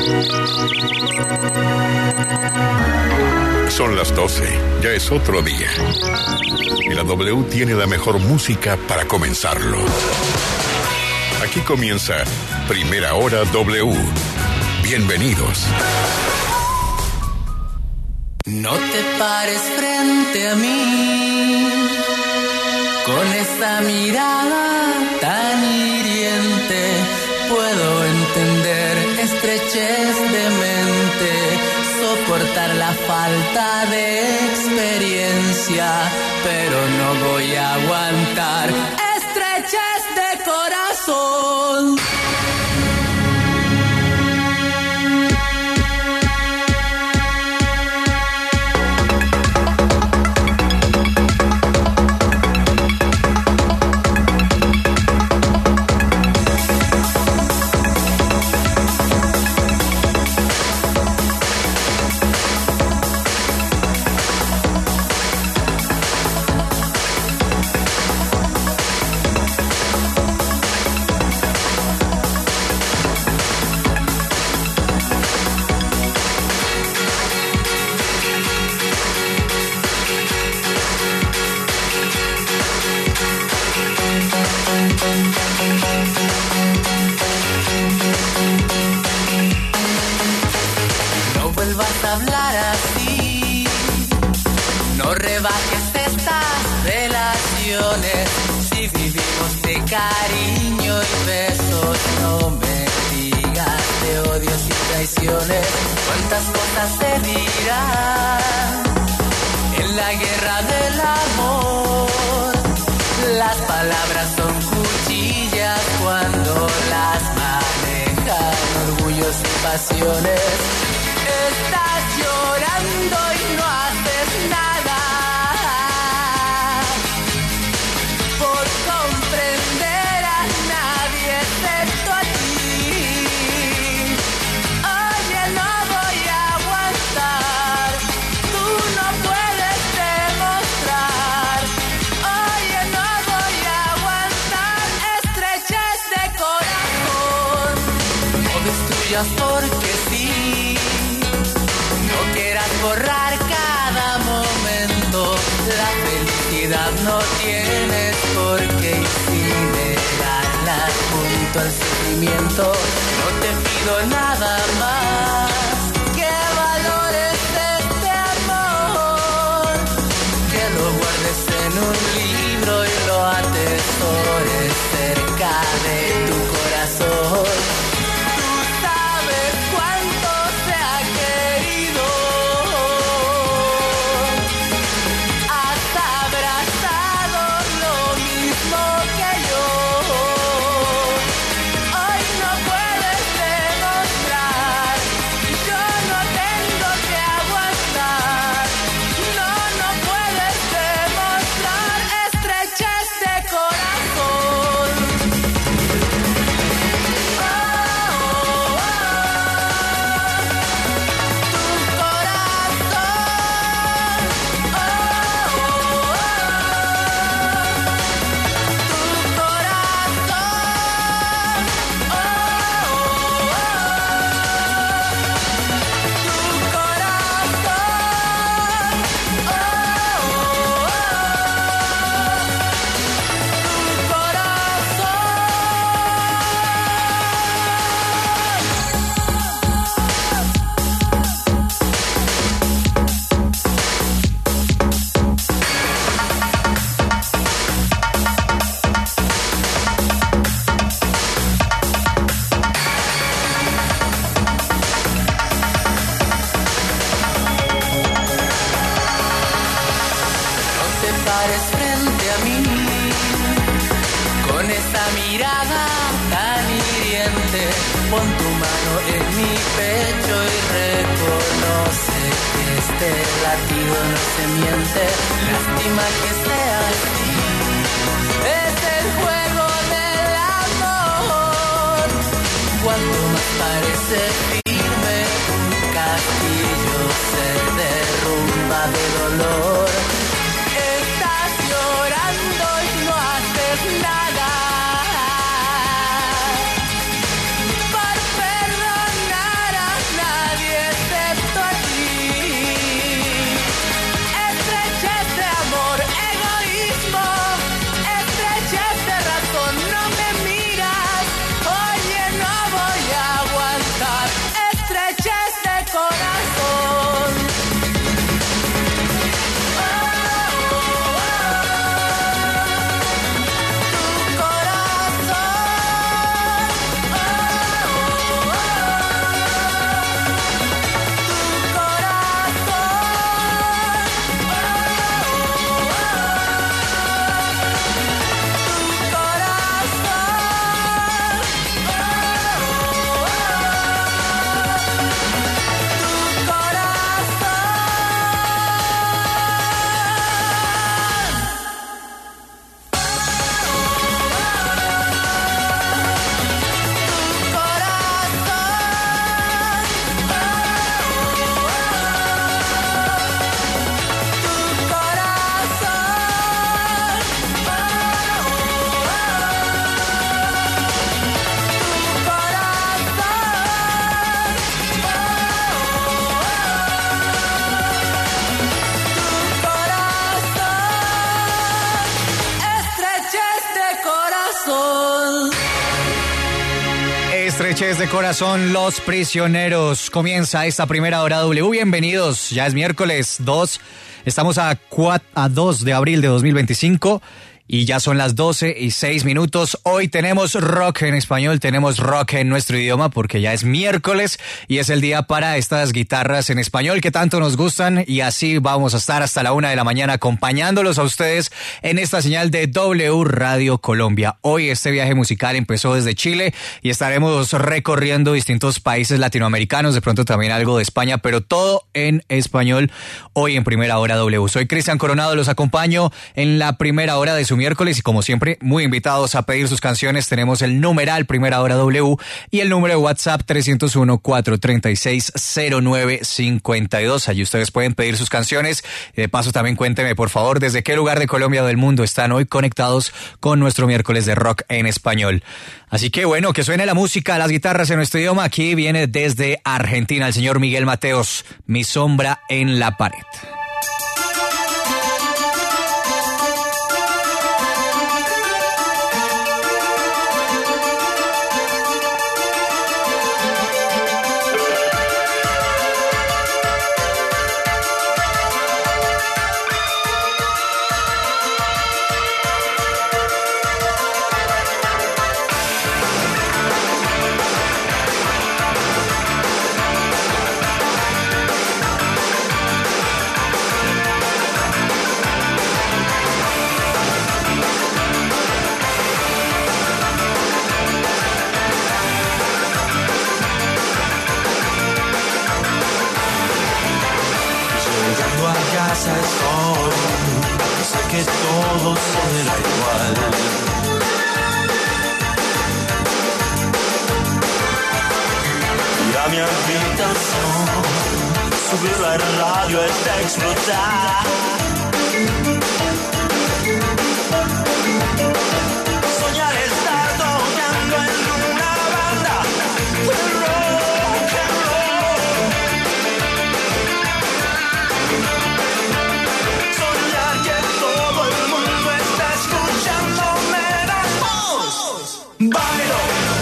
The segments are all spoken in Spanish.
Son las 12, ya es otro día. Y la W tiene la mejor música para comenzarlo. Aquí comienza Primera Hora W. Bienvenidos. No te pares frente a mí con esa mirada tan hiriente. Puedo entender estrechez de mente, soportar la falta de experiencia, pero no voy a aguantar estrechez de corazón. Cariño y besos, no me digas de odios y traiciones. Cuántas cosas se dirán en la guerra del amor. Las palabras son cuchillas cuando las manejan orgullos y pasiones. Estás llorando y no haces nada por comprender a nadie excepto a ti. Oye, no voy a aguantar, tú no puedes demostrar. Oye, no voy a aguantar estrechez de corazón. No destruyas porque sí, no quieras borrar cada momento. La felicidad no tienes por qué incinerarla junto al sufrimiento. No te pido nada más que valores este amor, que lo guardes en un libro y lo atesores cerca de tu corazón. Tú sabes cuánto se ha querido. Pon tu mano en mi pecho y reconoce que este latido no se miente. Lástima que sea así, es el juego del amor. Cuanto más parece firme, un castillo se derrumba de dolor. Estás llorando y no haces nada. Por perdonar a Estrechez de corazón, Los Prisioneros. Comienza esta primera hora W. Bienvenidos. Ya es miércoles 2. Estamos a 2 de abril de 2025. Y ya son las 12:06. Hoy tenemos rock en español, tenemos rock en nuestro idioma porque ya es miércoles y es el día para estas guitarras en español que tanto nos gustan, y así vamos a estar hasta la 1 de la mañana acompañándolos a ustedes en esta señal de W Radio Colombia. Hoy este viaje musical empezó desde Chile y estaremos recorriendo distintos países latinoamericanos, de pronto también algo de España, pero todo en español hoy en Primera Hora W. Soy Cristian Coronado, los acompaño en la primera hora de su miércoles y como siempre muy invitados a pedir sus canciones. Tenemos el numeral Primera Hora W y el número de WhatsApp 301-436-0952. Allí ustedes pueden pedir sus canciones. De paso también cuénteme por favor desde qué lugar de Colombia o del mundo están hoy conectados con nuestro miércoles de rock en español. Así que bueno, que suene la música, las guitarras en nuestro idioma. Aquí viene desde Argentina el señor Miguel Mateos, Mi sombra en la pared. Que todo será igual. Y a mi habitación subir la radio hasta explotar. Soñar estar tocando en una banda de rock and roll. Soñar que todo el mundo está escuchándome la voz. Bailo,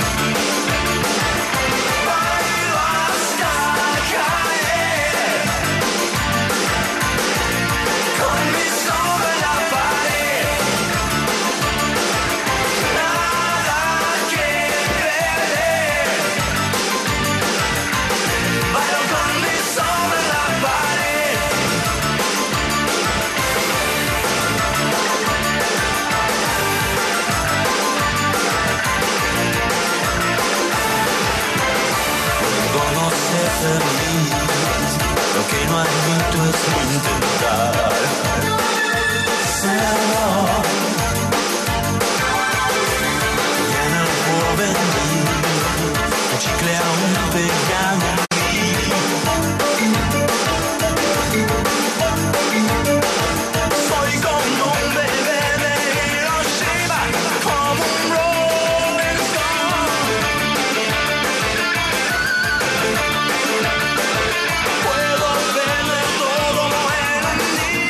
bailo hasta caer, con mi sombra en la pared. Nada que perder. Bailo con mi sombra en la pared. No sé ser feliz, lo que no admito es intentar serlo. Y en el porvenir, un chicle aún pegado en mí. Soy como un bebé de Hiroshima, como un Rolling Stone. Puedo verle todo en un día.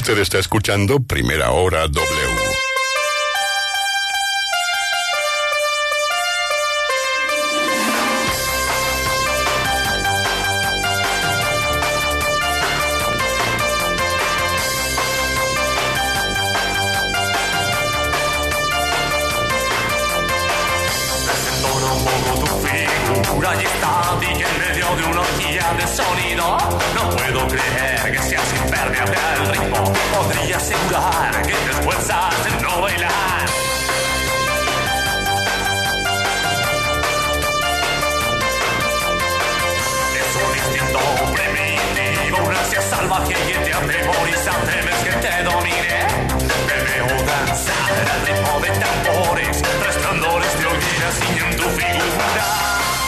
Usted está escuchando Primera Hora W. Y está bien en medio de una orgía de sonido. No puedo creer que seas impermeable al ritmo. Podría asegurar que te esfuerzas en no bailar. Es un instinto primitivo, una ansia salvaje y te atemoriza. Temes que te domine. Te veo danzar al ritmo de tambores, resplandores de hogueras ciñen tu figura.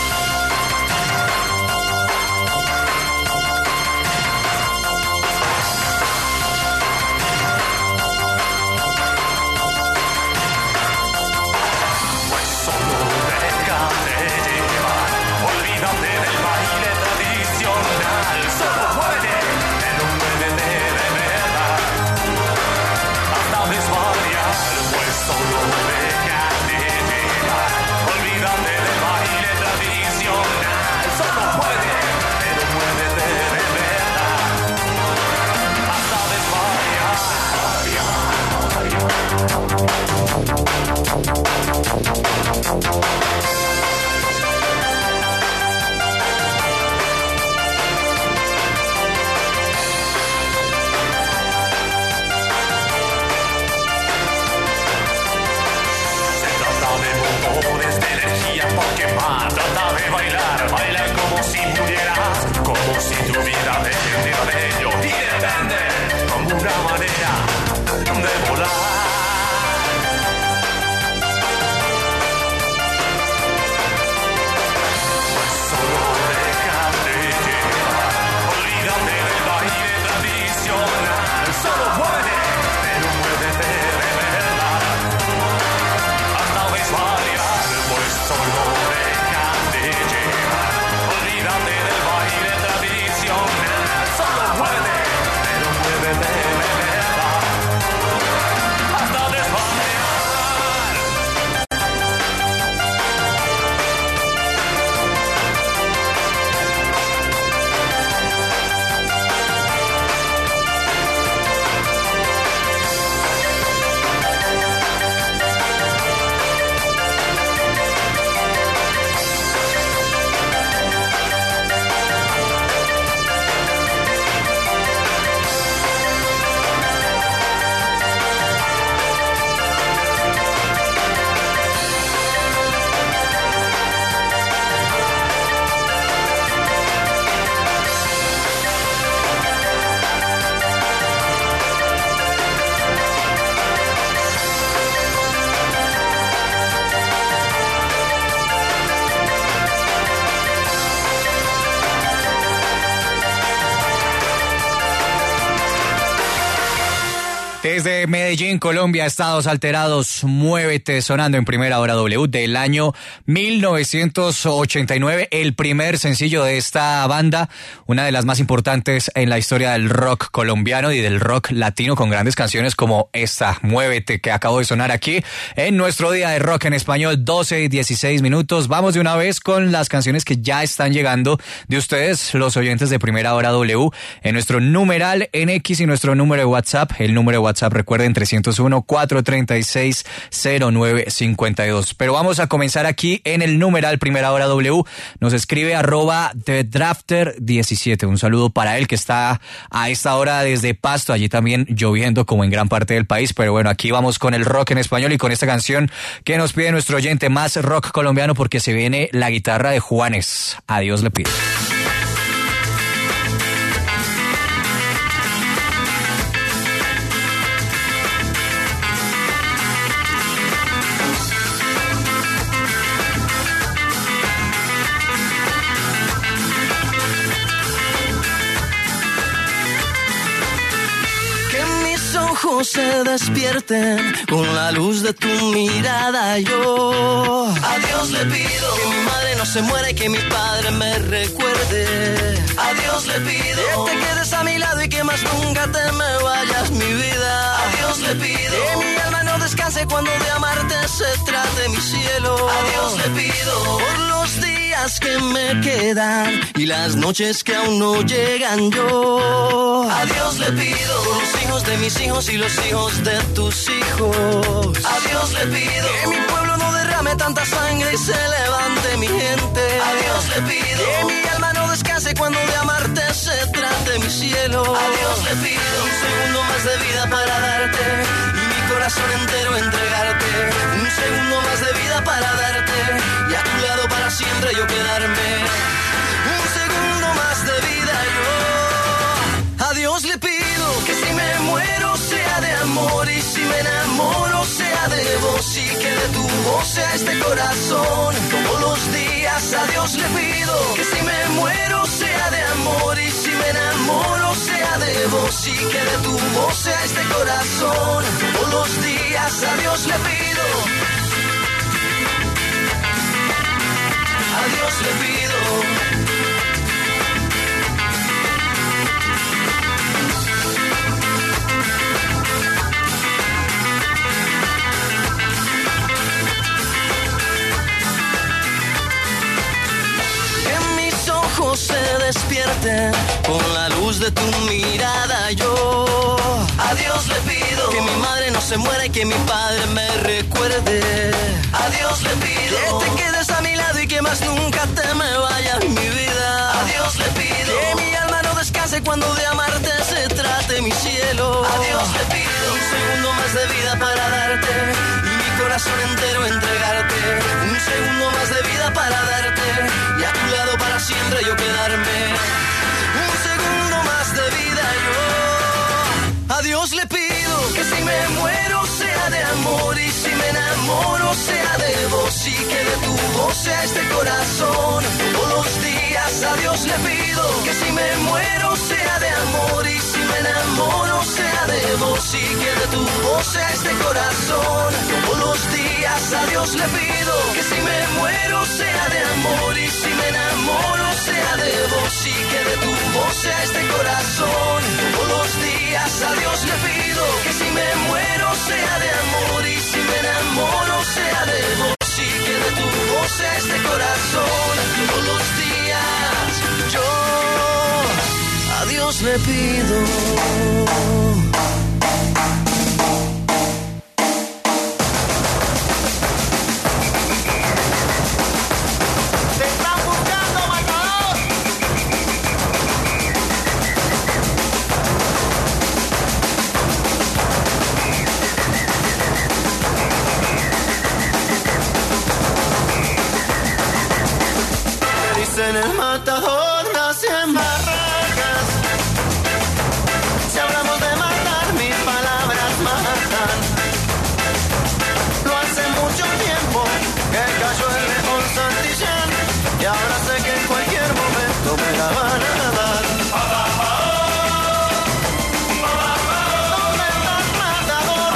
Trata de bailar, baila como si murieras, como si tu vida dependiera de ello. Y depende como una manera de volar. Pues solo déjate llevar, olvídate del baile tradicional. Solo mueve, pero muévete de verdad. Hasta desvariar, pues solo olvídate del baile tradicional. Solo mueve, pero muévete de verdad. Hasta desvariar. Desde Medellín, Colombia, Estados Alterados, Muévete, sonando en Primera Hora W del año 1989, el primer sencillo de esta banda, una de las más importantes en la historia del rock colombiano y del rock latino, con grandes canciones como esta, Muévete, que acabo de sonar aquí en nuestro día de rock en español, 12 y 16 minutos. Vamos de una vez con las canciones que ya están llegando de ustedes, los oyentes de Primera Hora W, en nuestro numeral en X y nuestro número de WhatsApp. El número de WhatsApp, recuerden, 301-436-0952. Pero vamos a comenzar aquí en el numeral Primera Hora W. Nos escribe @TheDrafter17. Un saludo para él, que está a esta hora desde Pasto, allí también lloviendo como en gran parte del país. Pero bueno, aquí vamos con el rock en español y con esta canción que nos pide nuestro oyente, más rock colombiano, porque se viene la guitarra de Juanes. A Dios le pido. se despierten con la luz de tu mirada. Yo a Dios le pido que mi madre no se muera y que mi padre me recuerde. A Dios le pido que te quedes a mi lado y que más nunca te me vayas, mi vida. A Dios le pido que mi alma no descanse cuando de amarte se trate, mi cielo. A Dios le pido por los días que me quedan y las noches que aún no llegan. Yo a Dios le pido por los hijos de mis hijos y los hijos de tus hijos. A Dios le pido que mi pueblo no derrame tanta sangre y se levante mi gente. A Dios le pido que mi alma no descanse cuando de amarte se trate, mi cielo. A Dios le pido un segundo más de vida para darte y mi corazón entero entregarte. Un segundo más de vida para darte y a tu lado para siempre yo quedarme. Un segundo más de vida yo. A Dios le pido que si me muero sea de amor y si me enamoro sea de vos y que de tu voz sea este corazón. Todos los días a Dios le pido que si me muero sea de amor y si me enamoro sea de vos y que de tu voz sea este corazón. Todos los días a Dios le pido. A Dios le pido. Se despierten con la luz de tu mirada. Yo a Dios le pido que mi madre no se muera y que mi padre me recuerde. A Dios le pido que te quedes a mi lado y que más nunca te me vayas, mi vida. A Dios le pido que mi alma no descanse cuando de amarte se trate, mi cielo. A Dios le pido un segundo más de vida para darte y mi corazón entero entregarte. Un segundo más de vida para darte y a tu lado para siempre yo quedarme. Un segundo más de vida yo. A Dios le pido que si me muero sea de amor y si me enamoro sea de vos y que de tu voz sea este corazón. Todos los días a Dios le pido que si me muero sea de amor y si me enamoro sea de vos y que de tu voz sea este corazón. Todos los días a Dios le pido que si me muero sea de amor y si me enamoro sea de vos y que de tu voz sea este corazón. Todos los días a Dios le pido que si me muero sea de amor y si me enamoro sea de vos y que de tu voz sea este corazón. Todos los días yo a Dios le pido. En el matador nacen barracas. Si hablamos de matar, mis palabras matan. No hace mucho tiempo que cayó el león Santillán y ahora sé que en cualquier momento me la van a dar. ¿Dónde estás, matador?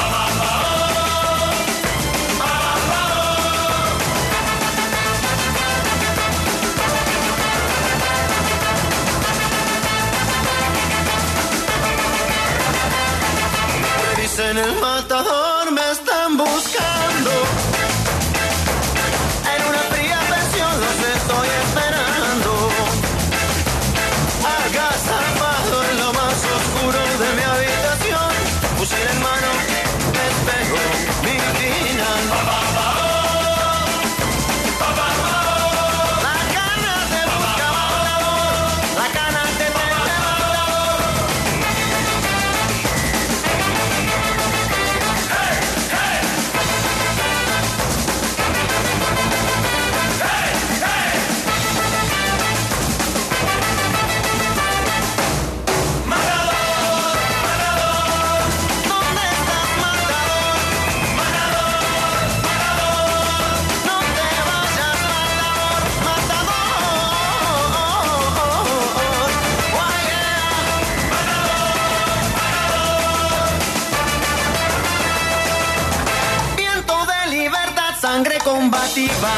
sangre combativa.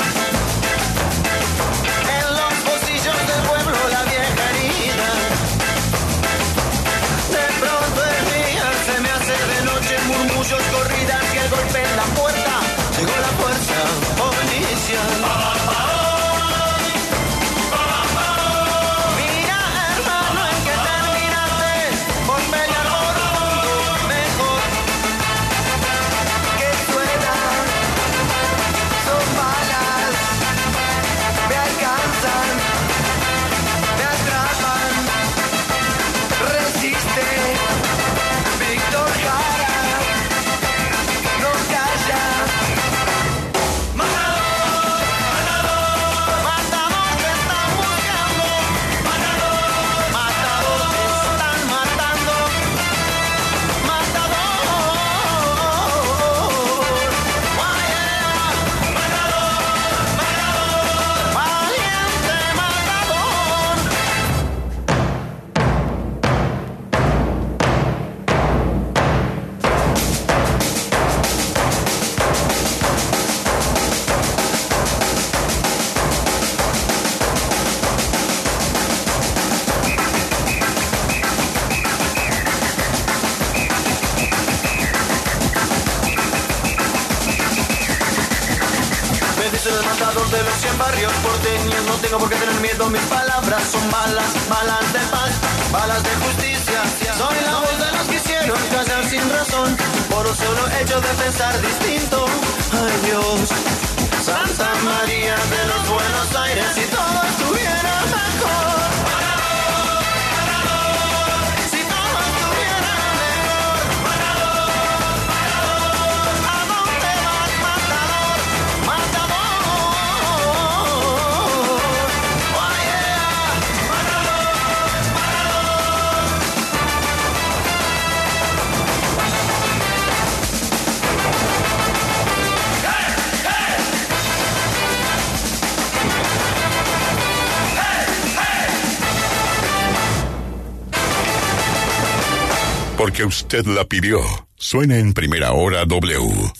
En los bolsillos del pueblo la vieja herida. De pronto el día se me hace de noche, murmullos, corridas y el golpe en la puerta. Llegó la fuerza policial. Mira, hermano, en que terminaste por pelear por un mundo mejor. Que suena, son balas, me alcanzan, me atrapan. Resiste, Víctor Jara, no calla. El matador de los 100 barrios porteños. No tengo por qué tener miedo, mis palabras son balas, balas de paz, balas de justicia. Soy la voz de los que hicieron callar sin razón, por un solo hecho de pensar distinto. Ay Dios, Santa María de los Buenos Aires, si todo estuviera mejor. Si todo estuviera mejor. ¿A dónde vas, matador? Matador. Porque usted la pidió. Suena en Primera Hora W.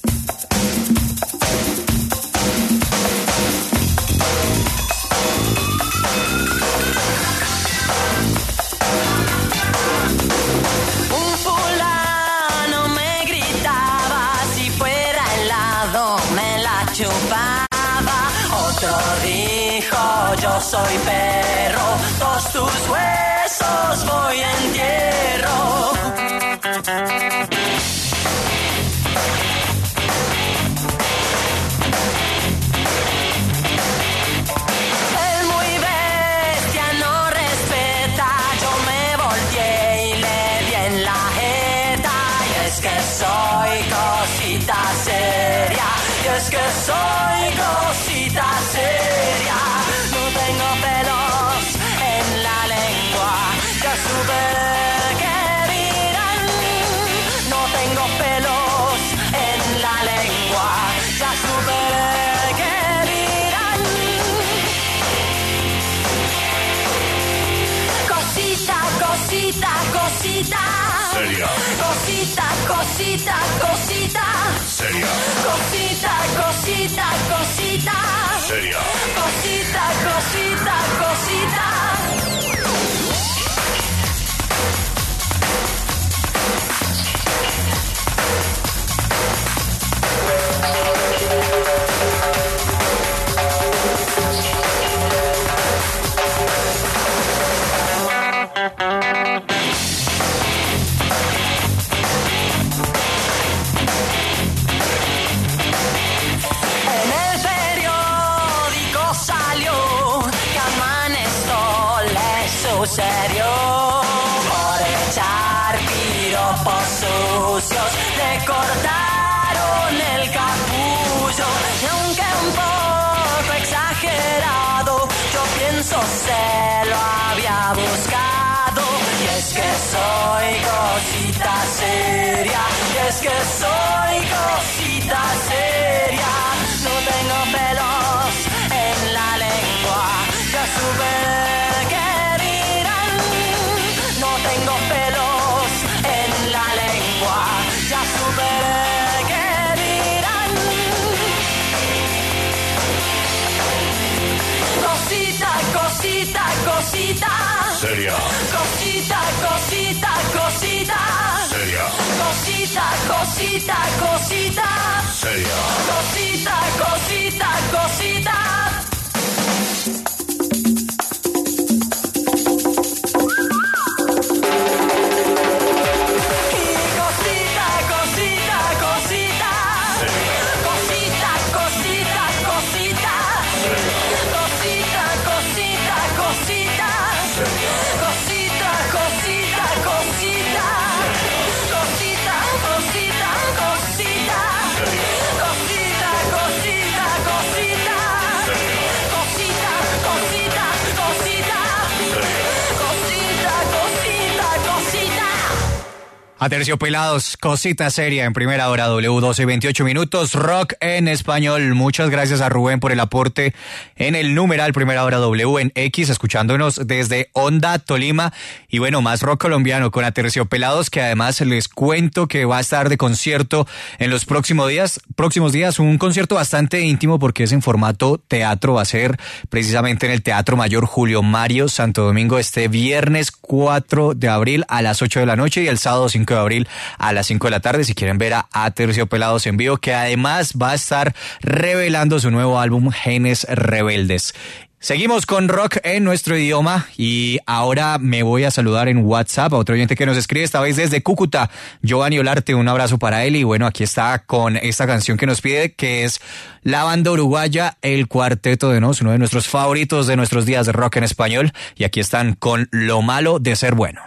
Un fulano me gritaba, si fuera helado me la chupaba. Otro dijo, yo soy perro, todos tus huesos voy a entierro. El muy bestia no respeta, yo me volteé y le di en la jeta. Y es que soy cosita seria, y es que soy cosita seria. No tengo pelos en la lengua, ya supe que dirán. No tengo pelos en la lengua, ya supe que dirán. Cosita, cosita, cosita. Seria. Cosita, cosita, cosita. Seria. Cosita, cosita, cosita. Seria. Cosita, cosita, cosita. En el periódico salió que a Manesto le sucedió por echar piropos sucios, le cortaron el capullo. Y aunque un poco exagerado, yo pienso se lo había buscado. Y es que soy cosita seria, y es que soy cosita seria. No tengo pelos en la lengua, ya supe que dirán. No tengo pelos en la lengua, ya supe que dirán. Seria. Cosita, cosita, cosita. Seria. Cosita, cosita, cosita. Seria. Cosita, cosita, cosita. Aterciopelados, cosita seria en primera hora, W12:28 rock en español. Muchas gracias a Rubén por el aporte en el numeral primera hora W en X, escuchándonos desde Honda, Tolima. Y bueno, más rock colombiano con Aterciopelados, que además les cuento que va a estar de concierto en los próximos días, un concierto bastante íntimo porque es en formato teatro. Va a ser precisamente en el Teatro Mayor Julio Mario, Santo Domingo, este viernes 4 de abril a las 8 de la noche y el sábado 5 de abril a las 5 de la tarde, si quieren ver a Aterciopelados en vivo, que además va a estar revelando su nuevo álbum Genes Rebeldes. Seguimos con rock en nuestro idioma y ahora me voy a saludar en WhatsApp a otro oyente que nos escribe, esta vez desde Cúcuta, Giovanni Olarte, un abrazo para él. Y bueno, aquí está con esta canción que nos pide, que es la banda uruguaya El Cuarteto de Nos, uno de nuestros favoritos de nuestros días de rock en español, y aquí están con Lo Malo de Ser Bueno.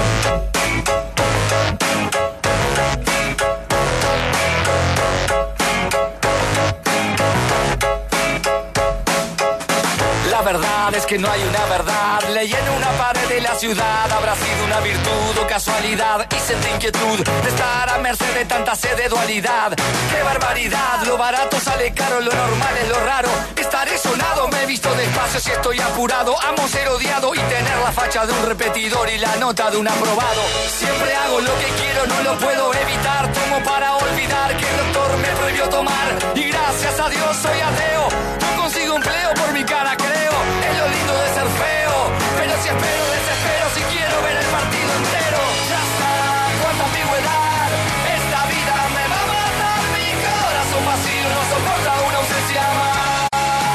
La verdad es que no hay una verdad. Leí en una pared de la ciudad. Habrá sido una virtud o casualidad. Y sentí inquietud de estar a merced de tanta sed de dualidad. ¡Qué barbaridad! Lo barato sale caro, lo normal es lo raro. Estaré sonado, me he visto despacio si estoy apurado. Amo ser odiado y tener la facha de un repetidor y la nota de un aprobado. Siempre hago lo que quiero, no lo puedo evitar. Tomo para olvidar que el doctor me prohibió tomar. Y gracias a Dios soy ateo. No consigo empleo por mi cara, creo. Es lo lindo de ser feo. Pero si espero, desespero. Si quiero ver el partido entero. Ya está, cuánta ambigüedad. Esta vida me va a matar. Mi corazón vacío no soporta una ausencia más.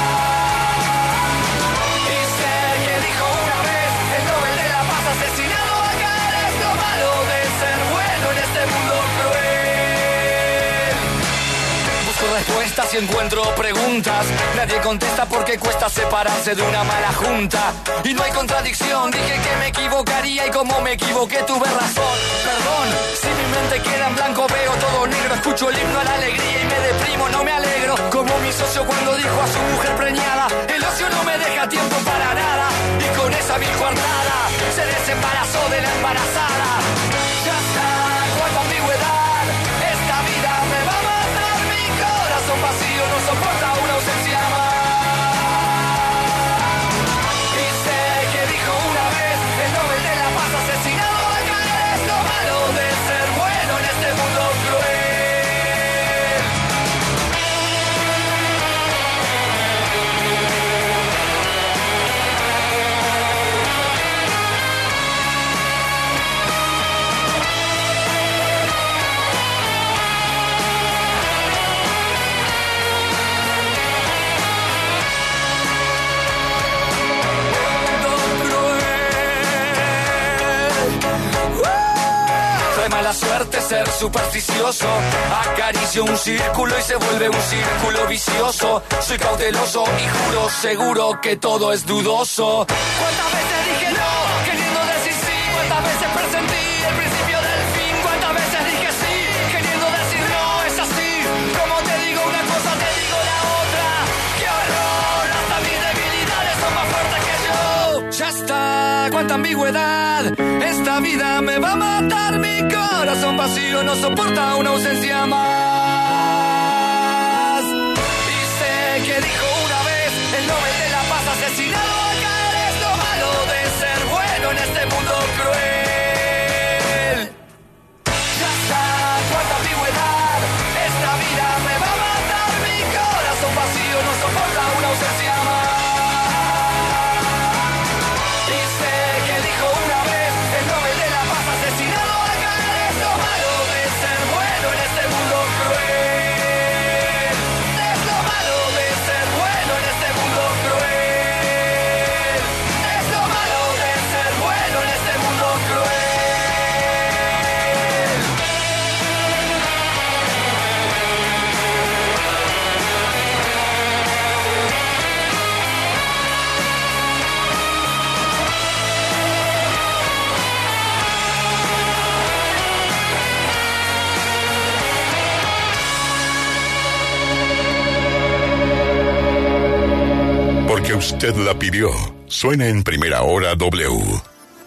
Y sé que dijo una vez el Nobel de la Paz asesinado acá. Es lo malo de ser bueno en este mundo cruel. Busco respuestas y encuentro preguntas. Nadie contesta porque cuesta separarse de una mala junta. Y no hay contradicción, dije que me equivocaría y como me equivoqué tuve razón. Perdón, si mi mente queda en blanco veo todo negro. Escucho el himno a la alegría y me deprimo, no me alegro. Como mi socio cuando dijo a su mujer preñada: el ocio no me deja tiempo para nada. Y con esa vil coartada se desembarazó de la embarazada. Ya está, cuánta ambigüedad. Esta vida me va a matar. Mi corazón vacío no soporta una ausencia más. Y sé que dijo una vez el Nobel de la Paz asesinado acá. Es lo malo de ser bueno en este mundo cruel. Trae mala suerte ser supersticioso. Acaricio un círculo y se vuelve un círculo vicioso. Soy cauteloso y juro seguro que todo es dudoso. ¿Cuántas veces dije no, queriendo decir sí? ¿Cuántas veces presentí el principio del fin? ¿Cuántas veces dije sí, queriendo decir no? Es así, como te digo una cosa, te digo la otra. ¡Qué horror! Hasta mis debilidades son más fuertes que yo. Ya está, cuánta ambigüedad. Esta vida me va a matar. Mi corazón vacío no soporta una ausencia más. Y sé que dijo una vez el Nobel de la Paz asesinado acá. Es lo malo de ser bueno en este mundo cruel. Ya está, cuánta ambigüedad. Esta vida me va a matar. Mi corazón vacío no soporta una ausencia más. Y sé que dijo porque usted la pidió. Suena en Primera Hora W.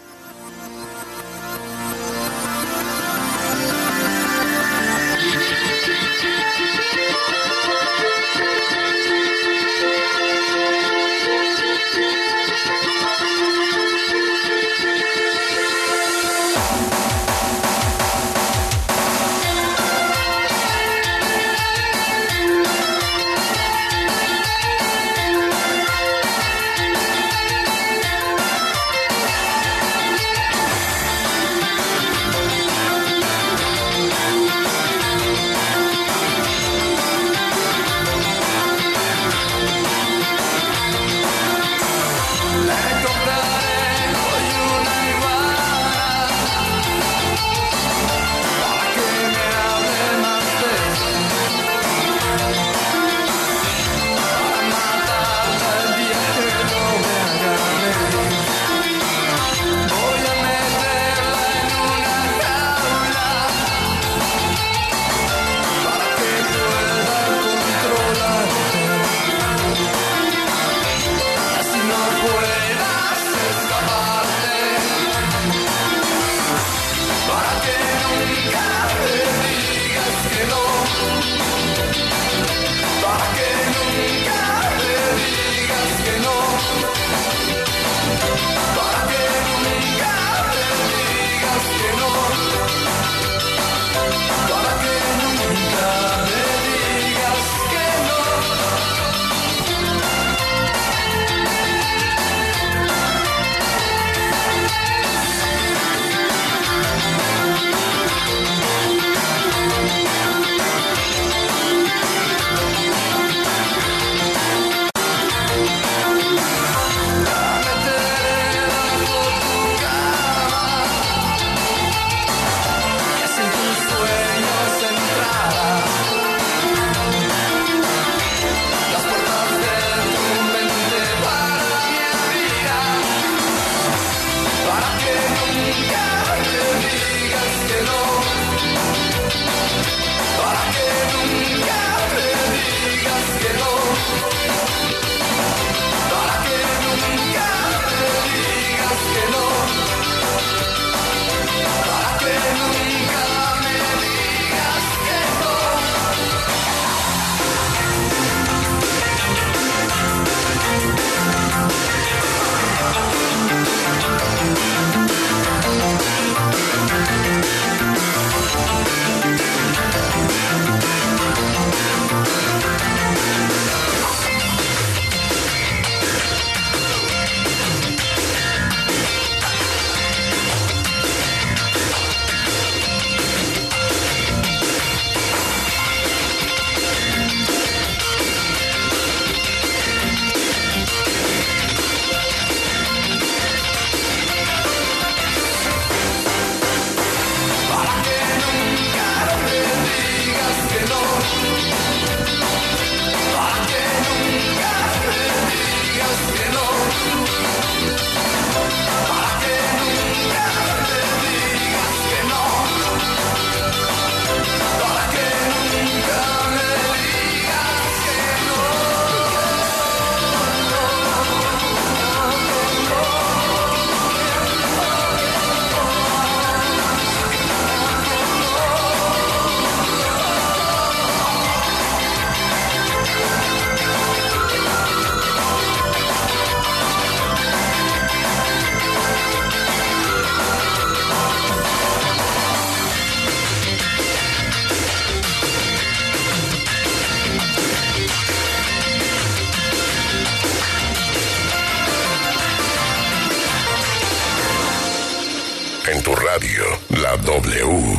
En tu radio, la W.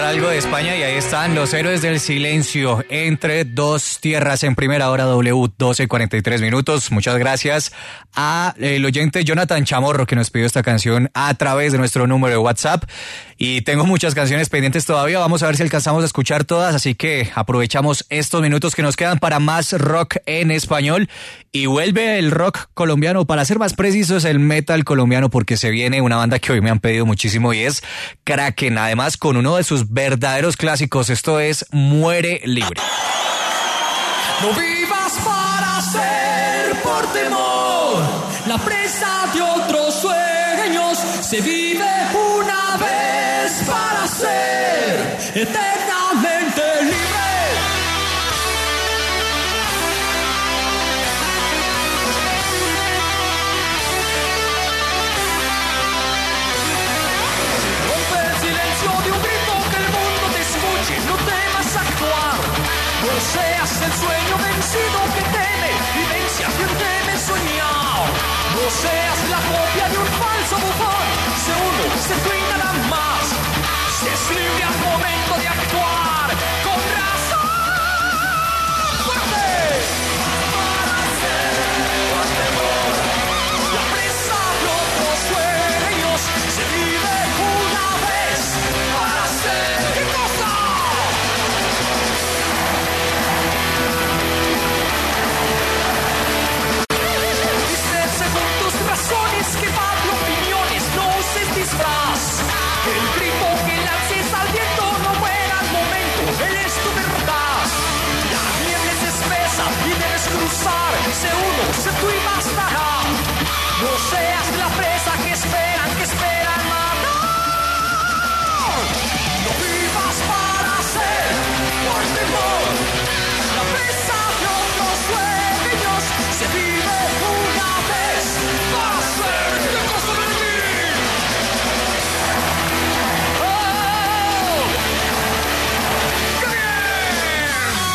algo de España y ahí están los Héroes del Silencio entre dos tierras en primera hora W, 12:43 minutos. Muchas gracias a el oyente Jonathan Chamorro que nos pidió esta canción a través de nuestro número de WhatsApp. Y tengo muchas canciones pendientes todavía, vamos a ver si alcanzamos a escuchar todas, así que aprovechamos estos minutos que nos quedan para más rock en español. Y vuelve el rock colombiano, para ser más precisos el metal colombiano, porque se viene una banda que hoy me han pedido muchísimo y es Kraken, además con uno de sus verdaderos clásicos, esto es Muere Libre. No vivas para ser por temor, la presa de otros sueños, se vive una vez para ser eternamente libre. Rompe el silencio de un grito, que el mundo te escuche, no temas actuar. No seas el sueño vencido que teme, vivencia que teme soñar. No seas la copia de un falso bufón, se uno, se cuida nada más. Se es libre al momento de actuar, con razón. ¡Fuerte! Para ser por temor, la presa de otros sueños, se vive una vez para ser. ¿Qué cosa? Según tus razones, que va de opiniones, no uses disfraz. El grito que lances al viento no muera al momento, eres tu verdad. La niebla es espesa y debes cruzar, se uno, se tú y bastará. No seas la presa que esperan matar. No vivas para ser por temor, la presa de otros sueños, se vive una vez para ser. ¿Qué cosa de mí? ¡Oh! ¡Qué bien!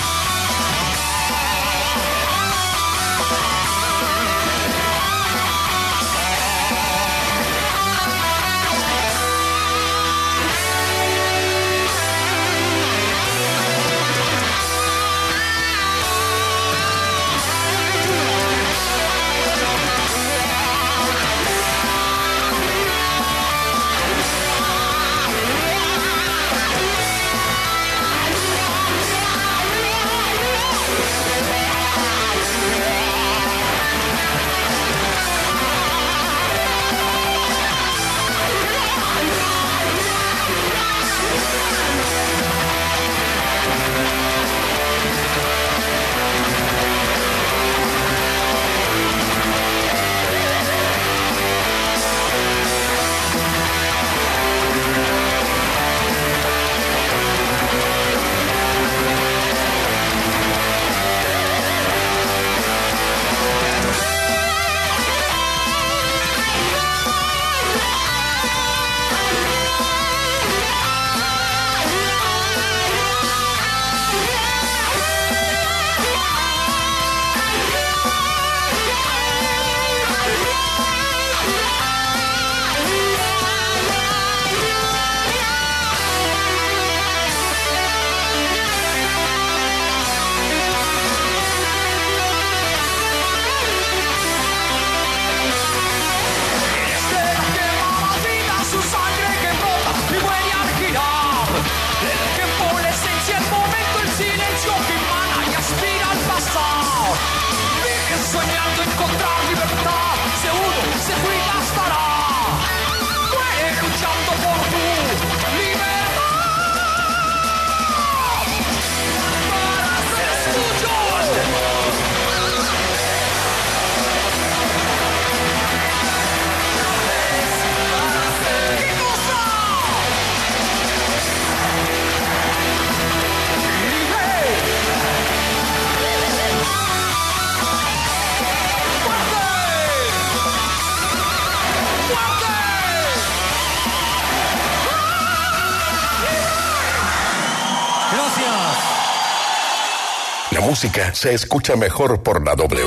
La música se escucha mejor por la W.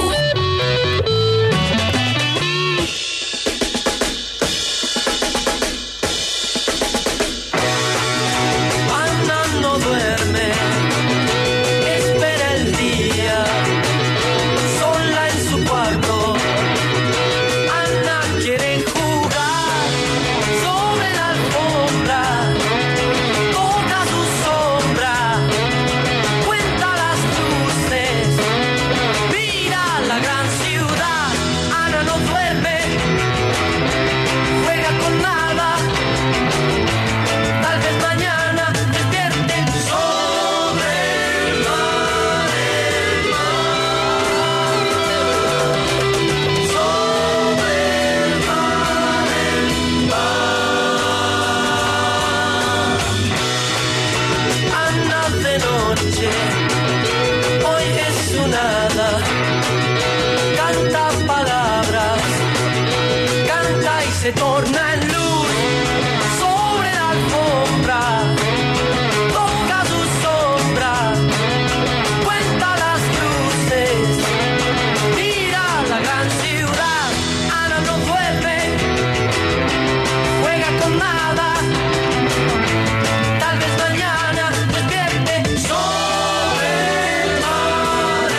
se torna en luz sobre la alfombra. Toca su sombra, cuenta las cruces, mira la gran ciudad. Ana no duerme, juega con nada. Tal vez mañana despierte sobre el mar,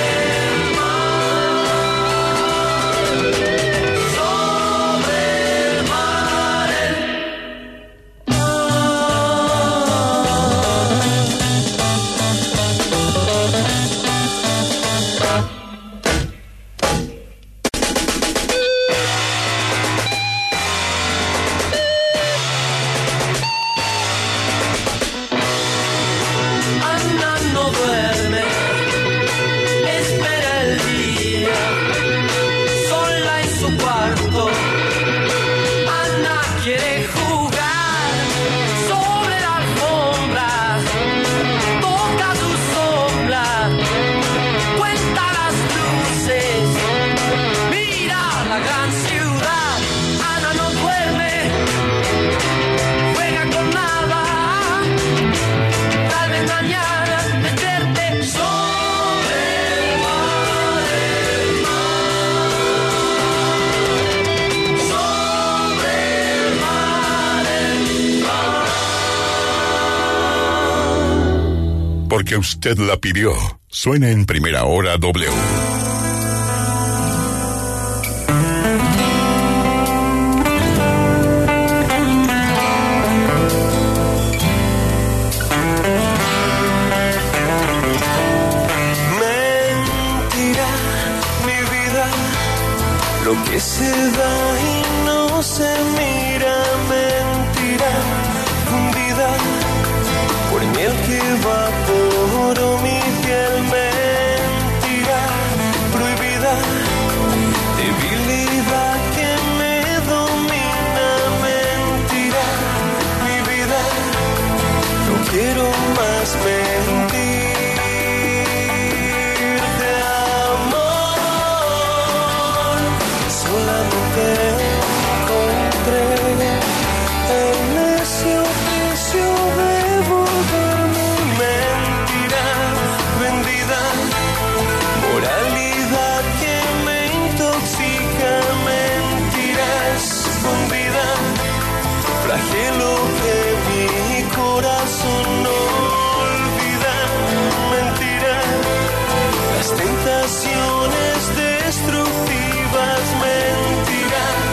sobre el mar, Ana no duerme, espera el día, sola en su cuarto. Ana quiere jugar sobre la alfombra, toca su sombra, cuenta las luces, mira la gran ciudad. Ana no duerme, juega con nada. Tal vez mañana despierte sobre el mar, sobre el mar. Porque usted la pidió. Suena en Primera Hora W. Mentira, mi vida, lo que se da y no se mira. Mentira, fundida por miel que evaporó mi piel. Mentira, prohibida, debilidad que me domina. Mentira, mi vida, no quiero más mentir. De amor solamente encontré el necio precio de volverme mentira vendida, moralidad que me intoxica. Mentira escondida, flagelo que mi corazón no olvida. Mentira, las tentaciones destructivas. Mentira,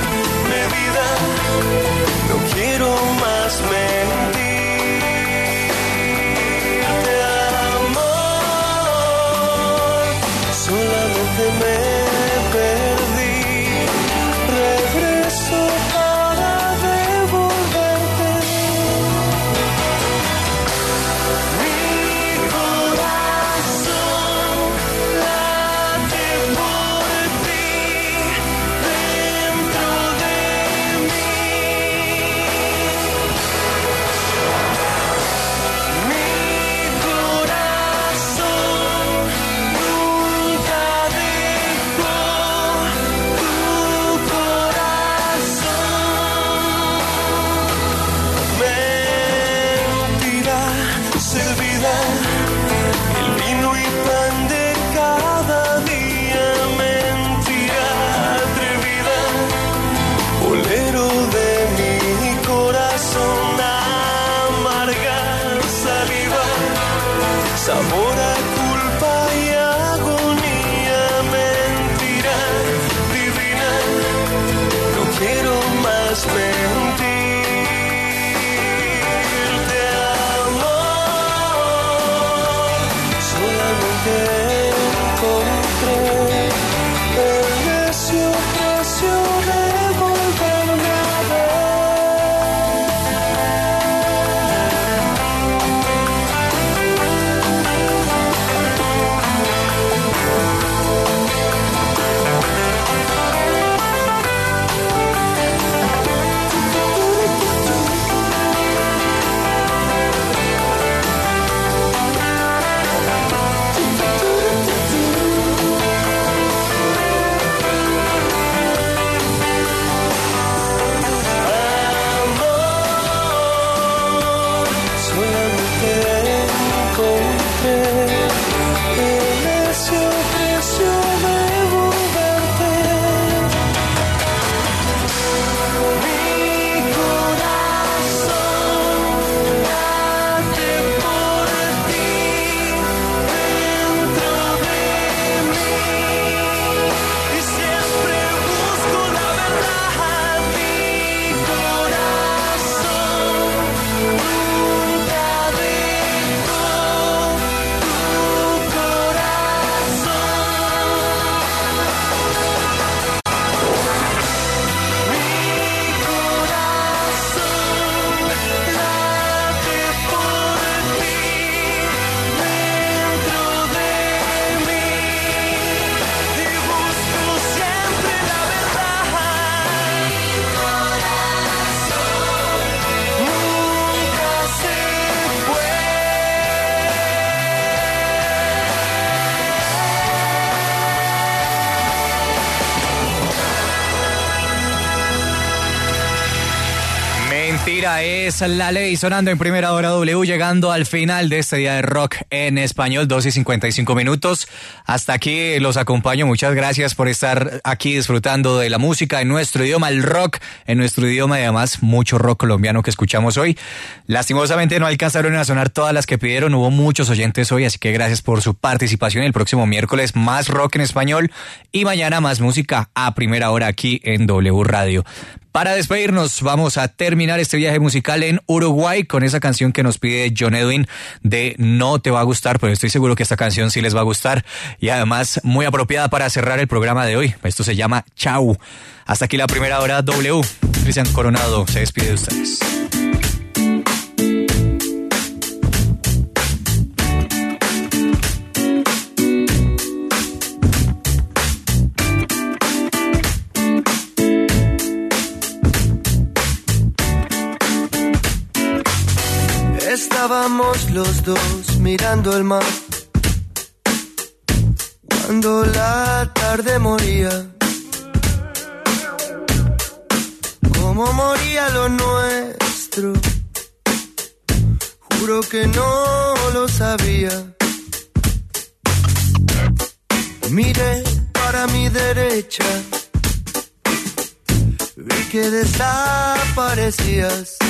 Mentira es la ley, sonando en primera hora W, llegando al final de este día de rock en español, 2:55. Hasta aquí los acompaño, muchas gracias por estar aquí disfrutando de la música en nuestro idioma, el rock en nuestro idioma y además mucho rock colombiano que escuchamos hoy. Lastimosamente no alcanzaron a sonar todas las que pidieron, hubo muchos oyentes hoy, así que gracias por su participación. El próximo miércoles más rock en español y mañana más música a primera hora aquí en W Radio. Para despedirnos, vamos a terminar este viaje musical en Uruguay con esa canción que nos pide John Edwin de No Te Va a Gustar, pero estoy seguro que esta canción sí les va a gustar y además muy apropiada para cerrar el programa de hoy. Esto se llama Chau. Hasta aquí la primera hora W. Cristian Coronado se despide de ustedes. Estábamos los dos mirando el mar cuando la tarde moría, como moría lo nuestro. Juro que no lo sabía. Miré para mi derecha, vi que desaparecías.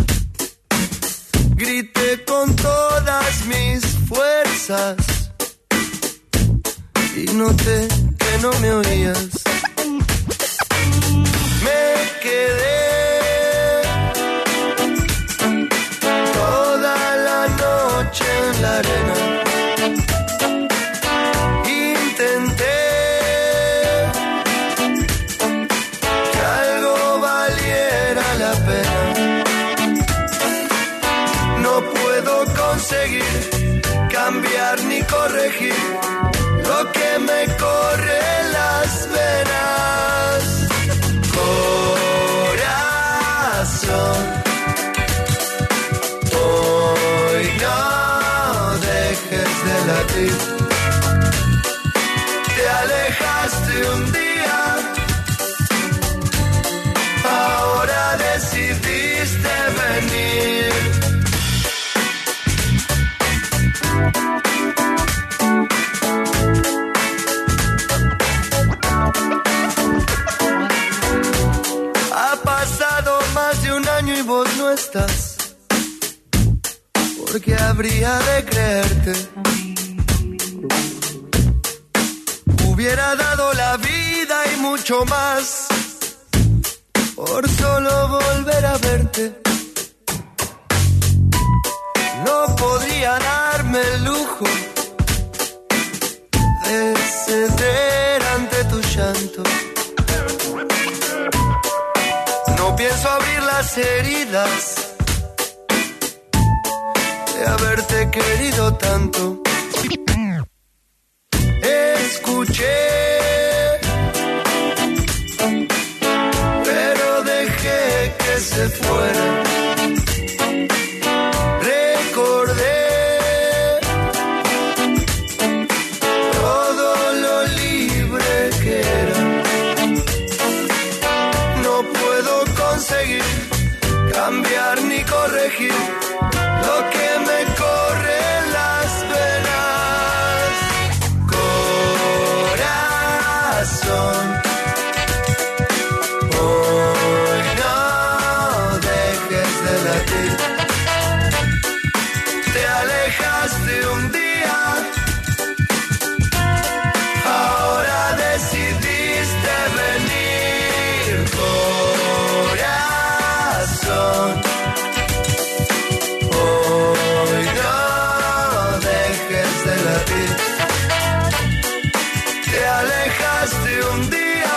Grité con todas mis fuerzas y noté que no me oías. Me quedé toda la noche en la arena. Intenté que algo valiera la pena. Conseguir cambiar ni corregir lo que me corre en las venas. Corazón, hoy no dejes de latir. Te alejaste un día, ahora decidiste venir. Y vos no estás, porque habría de creerte. Hubiera dado la vida y mucho más por solo volver a verte. No podría darme el lujo de ceder ante tu llanto. No pienso abrir las heridas de haberte querido tanto. Escuché, pero dejé que se fuera.